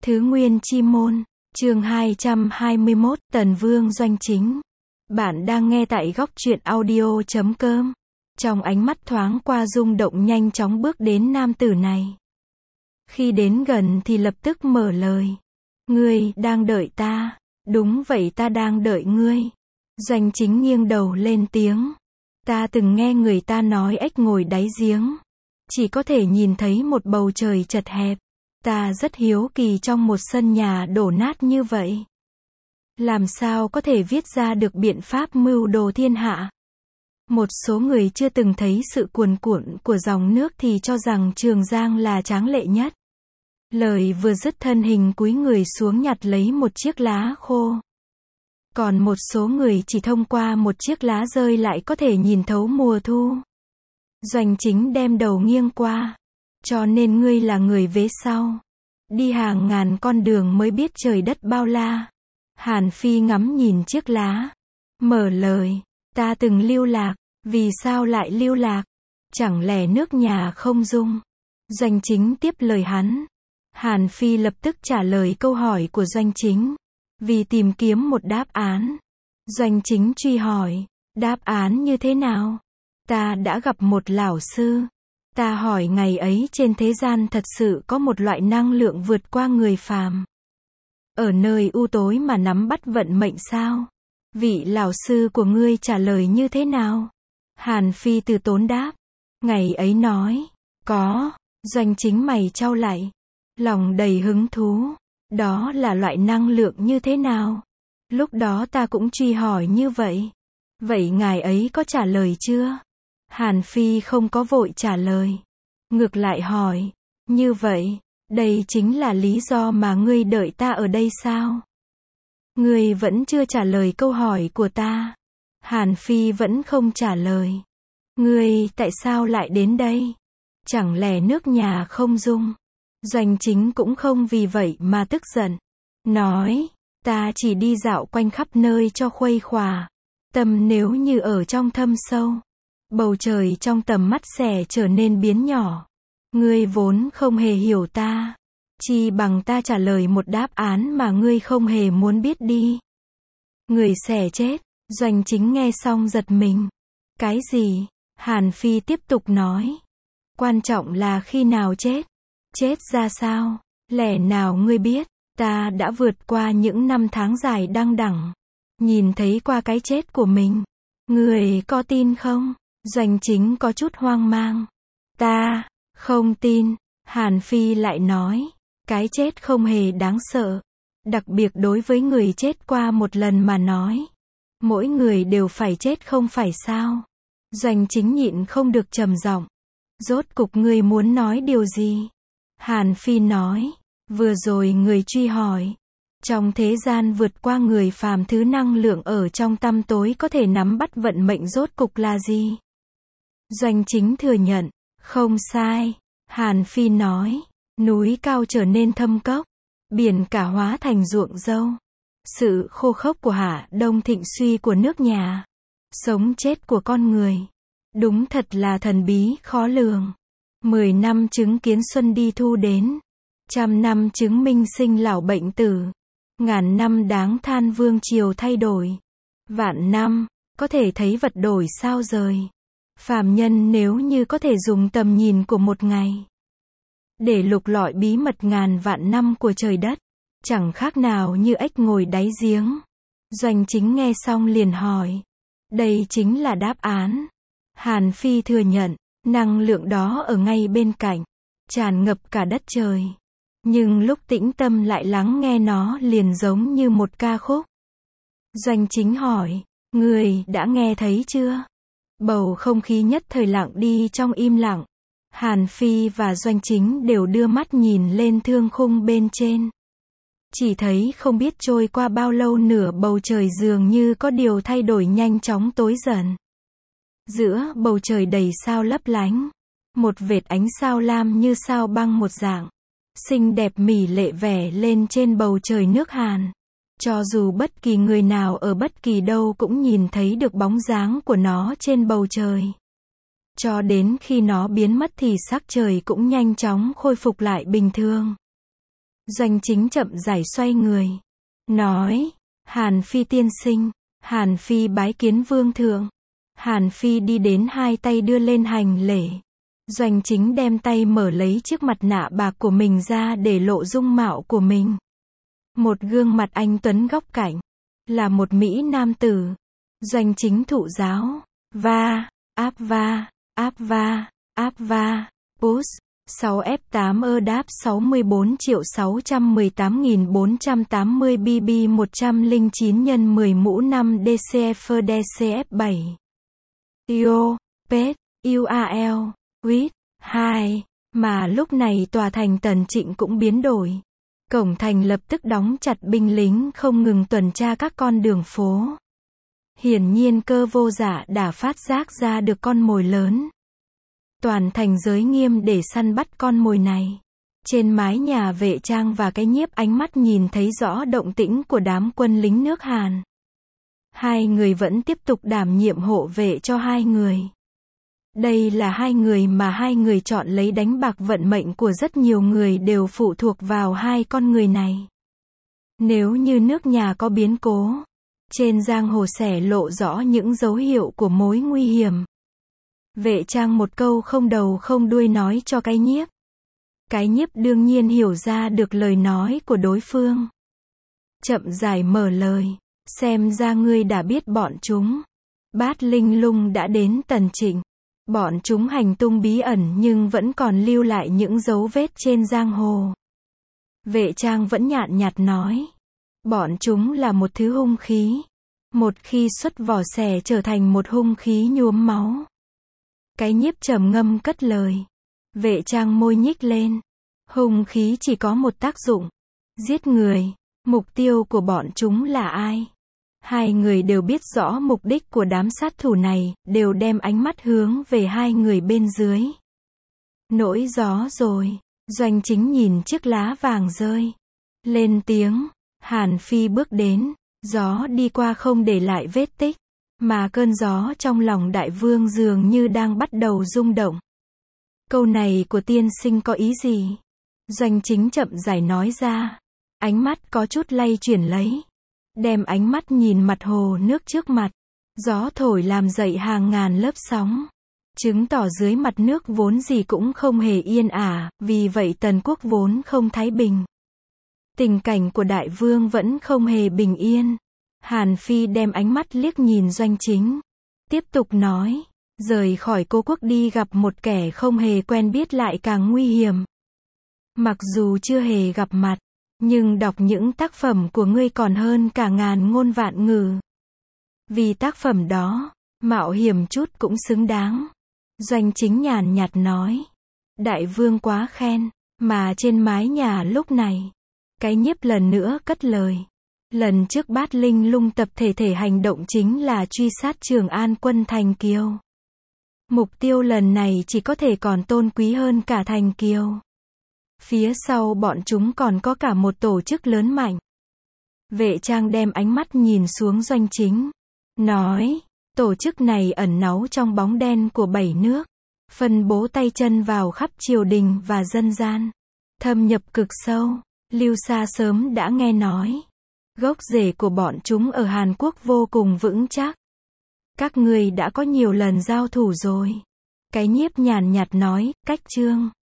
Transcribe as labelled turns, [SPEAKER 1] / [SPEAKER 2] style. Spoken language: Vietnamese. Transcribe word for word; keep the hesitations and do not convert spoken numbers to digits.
[SPEAKER 1] Thứ Nguyên Chi Môn, chương hai trăm hai mươi mốt, Tần Vương Doanh Chính. Bạn đang nghe tại góc truyện audio chấm com. Trong ánh mắt thoáng qua rung động nhanh chóng bước đến nam tử này. Khi đến gần thì lập tức mở lời. Ngươi đang đợi ta? Đúng vậy, ta đang đợi ngươi. Doanh Chính nghiêng đầu lên tiếng. Ta từng nghe người ta nói ếch ngồi đáy giếng, chỉ có thể nhìn thấy một bầu trời chật hẹp. Ta rất hiếu kỳ trong một sân nhà đổ nát như vậy, làm sao có thể viết ra được biện pháp mưu đồ thiên hạ. Một số người chưa từng thấy sự cuồn cuộn của dòng nước thì cho rằng Trường Giang là tráng lệ nhất. Lời vừa dứt, thân hình cúi người xuống nhặt lấy một chiếc lá khô. Còn một số người chỉ thông qua một chiếc lá rơi lại có thể nhìn thấu mùa thu. Doanh Chính đem đầu nghiêng qua. Cho nên ngươi là người vế sau. Đi hàng ngàn con đường mới biết trời đất bao la. Hàn Phi ngắm nhìn chiếc lá. Mở lời. Ta từng lưu lạc. Vì sao lại lưu lạc? Chẳng lẽ nước nhà không dung? Doanh Chính tiếp lời hắn. Hàn Phi lập tức trả lời câu hỏi của Doanh Chính. Vì tìm kiếm một đáp án. Doanh Chính truy hỏi. Đáp án như thế nào? Ta đã gặp một lão sư. Ta hỏi ngày ấy trên thế gian thật sự có một loại năng lượng vượt qua người phàm, ở nơi u tối mà nắm bắt vận mệnh sao? Vị lão sư của ngươi trả lời như thế nào? Hàn Phi từ tốn đáp. Ngày ấy nói. Có. Doanh Chính mày chau lại. Lòng đầy hứng thú. Đó là loại năng lượng như thế nào? Lúc đó ta cũng truy hỏi như vậy. Vậy ngài ấy có trả lời chưa? Hàn Phi không có vội trả lời. Ngược lại hỏi. Như vậy, đây chính là lý do mà ngươi đợi ta ở đây sao? Ngươi vẫn chưa trả lời câu hỏi của ta. Hàn Phi vẫn không trả lời. Ngươi tại sao lại đến đây? Chẳng lẽ nước nhà không dung? Doanh Chính cũng không vì vậy mà tức giận. Nói, ta chỉ đi dạo quanh khắp nơi cho khuây khỏa. Tâm nếu như ở trong thâm sâu, bầu trời trong tầm mắt sẽ trở nên biến nhỏ. Ngươi vốn không hề hiểu ta. Chi bằng ta trả lời một đáp án mà ngươi không hề muốn biết đi. Người sẽ chết. Doanh Chính nghe xong giật mình. Cái gì? Hàn Phi tiếp tục nói. Quan trọng là khi nào chết. Chết ra sao? Lẽ nào ngươi biết? Ta đã vượt qua những năm tháng dài đăng đẳng, nhìn thấy qua cái chết của mình. Ngươi có tin không? Doanh Chính có chút hoang mang. Ta không tin. Hàn Phi lại nói. Cái chết không hề đáng sợ. Đặc biệt đối với người chết qua một lần mà nói. Mỗi người đều phải chết không phải sao? Doanh Chính nhịn không được trầm giọng. Rốt cục ngươi muốn nói điều gì? Hàn Phi nói. Vừa rồi người truy hỏi. Trong thế gian vượt qua người phàm, thứ năng lượng ở trong tăm tối có thể nắm bắt vận mệnh rốt cục là gì? Doanh Chính thừa nhận. Không sai. Hàn Phi nói. Núi cao trở nên thâm cốc. Biển cả hóa thành ruộng dâu. Sự khô khốc của Hạ Đông thịnh suy của nước nhà. Sống chết của con người. Đúng thật là thần bí khó lường. Mười năm chứng kiến xuân đi thu đến. Trăm năm chứng minh sinh lão bệnh tử. Ngàn năm đáng than vương triều thay đổi. Vạn năm, có thể thấy vật đổi sao rời. Phàm nhân nếu như có thể dùng tầm nhìn của một ngày để lục lọi bí mật ngàn vạn năm của trời đất, chẳng khác nào như ếch ngồi đáy giếng. Doanh Chính nghe xong liền hỏi. Đây chính là đáp án. Hàn Phi thừa nhận. Năng lượng đó ở ngay bên cạnh, tràn ngập cả đất trời. Nhưng lúc tĩnh tâm lại lắng nghe nó liền giống như một ca khúc. Doanh Chính hỏi. Người đã nghe thấy chưa? Bầu không khí nhất thời lặng đi trong im lặng. Hàn Phi và Doanh Chính đều đưa mắt nhìn lên thương khung bên trên. Chỉ thấy không biết trôi qua bao lâu, nửa bầu trời dường như có điều thay đổi nhanh chóng tối dần. Giữa bầu trời đầy sao lấp lánh. Một vệt ánh sao lam như sao băng một dạng. Xinh đẹp mỹ lệ vẻ lên trên bầu trời nước Hàn. Cho dù bất kỳ người nào ở bất kỳ đâu cũng nhìn thấy được bóng dáng của nó trên bầu trời. Cho đến khi nó biến mất thì sắc trời cũng nhanh chóng khôi phục lại bình thường. Doanh Chính chậm rãi xoay người. Nói, Hàn Phi tiên sinh, Hàn Phi bái kiến vương thượng. Hàn Phi đi đến hai tay đưa lên hành lễ. Doanh Chính đem tay mở lấy chiếc mặt nạ bạc của mình ra để lộ dung mạo của mình. Một gương mặt anh tuấn góc cạnh. Là một Mỹ nam tử. Doanh Chính thụ giáo. Va, áp va, áp va, áp va, push. sáu F tám ơ đáp sáu mươi bốn triệu sáu trăm mười tám nghìn bốn trăm tám mươi B B một trăm lẻ chín nhân mười mũ năm D C F D C F bảy. Yo, Pet, U A L, Quýt, hai. Mà lúc này tòa thành Tần Trịnh cũng biến đổi. Cổng thành lập tức đóng chặt binh lính không ngừng tuần tra các con đường phố. Hiển nhiên Cơ Vô Dạ đã phát giác ra được con mồi lớn. Toàn thành giới nghiêm để săn bắt con mồi này. Trên mái nhà Vệ Trang và Cái Nhiếp ánh mắt nhìn thấy rõ động tĩnh của đám quân lính nước Hàn. Hai người vẫn tiếp tục đảm nhiệm hộ vệ cho hai người. Đây là hai người mà hai người chọn lấy đánh bạc vận mệnh của rất nhiều người đều phụ thuộc vào hai con người này. Nếu như nước nhà có biến cố, trên giang hồ sẽ lộ rõ những dấu hiệu của mối nguy hiểm. Vệ Trang một câu không đầu không đuôi nói cho Cái Nhiếp. Cái Nhiếp đương nhiên hiểu ra được lời nói của đối phương. Chậm rãi mở lời, xem ra ngươi đã biết bọn chúng. Bát Linh Lung đã đến Tần Trịnh. Bọn chúng hành tung bí ẩn nhưng vẫn còn lưu lại những dấu vết trên giang hồ. Vệ Trang vẫn nhàn nhạt nói. Bọn chúng là một thứ hung khí. Một khi xuất vỏ sẽ trở thành một hung khí nhuốm máu. Cái Nhiếp trầm ngâm cất lời. Vệ Trang môi nhích lên. Hung khí chỉ có một tác dụng. Giết người. Mục tiêu của bọn chúng là ai? Hai người đều biết rõ mục đích của đám sát thủ này, đều đem ánh mắt hướng về hai người bên dưới. Nổi gió rồi. Doanh Chính nhìn chiếc lá vàng rơi. Lên tiếng. Hàn Phi bước đến. Gió đi qua không để lại vết tích. Mà cơn gió trong lòng đại vương dường như đang bắt đầu rung động. Câu này của tiên sinh có ý gì? Doanh Chính chậm rãi nói ra. Ánh mắt có chút lay chuyển lấy. Đem ánh mắt nhìn mặt hồ nước trước mặt. Gió thổi làm dậy hàng ngàn lớp sóng. Chứng tỏ dưới mặt nước vốn gì cũng không hề yên ả, vì vậy Tần quốc vốn không thái bình. Tình cảnh của đại vương vẫn không hề bình yên. Hàn Phi đem ánh mắt liếc nhìn Doanh Chính. Tiếp tục nói. Rời khỏi Cố quốc đi gặp một kẻ không hề quen biết lại càng nguy hiểm. Mặc dù chưa hề gặp mặt, nhưng đọc những tác phẩm của ngươi còn hơn cả ngàn ngôn vạn ngữ. Vì tác phẩm đó, mạo hiểm chút cũng xứng đáng. Doanh Chính nhàn nhạt nói. Đại vương quá khen. Mà trên mái nhà lúc này, Cái Nhiếp lần nữa cất lời. Lần trước Bát Linh Lung tập thể thể hành động chính là truy sát Trường An quân Thành Kiều. Mục tiêu lần này chỉ có thể còn tôn quý hơn cả Thành Kiều. Phía sau bọn chúng còn có cả một tổ chức lớn mạnh. Vệ Trang đem ánh mắt nhìn xuống Doanh Chính. Nói, tổ chức này ẩn náu trong bóng đen của bảy nước. Phân bố tay chân vào khắp triều đình và dân gian. Thâm nhập cực sâu. Lưu Sa sớm đã nghe nói. Gốc rễ của bọn chúng ở Hàn Quốc vô cùng vững chắc. Các ngươi đã có nhiều lần giao thủ rồi. Cái Nhiếp nhàn nhạt nói, cách chương.